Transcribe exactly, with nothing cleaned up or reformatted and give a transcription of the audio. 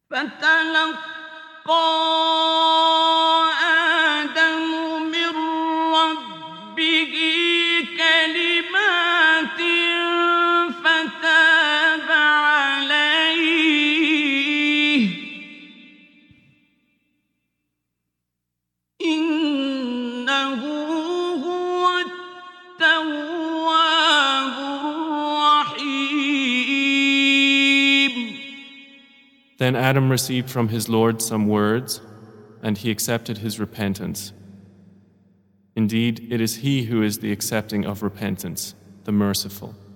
فتلقى آدم من ربه كلمات فتاب عليه إنه هو التواب الرحيم. Then Adam received from his Lord some words, and he accepted his repentance. Indeed, it is he who is the accepting of repentance, the merciful.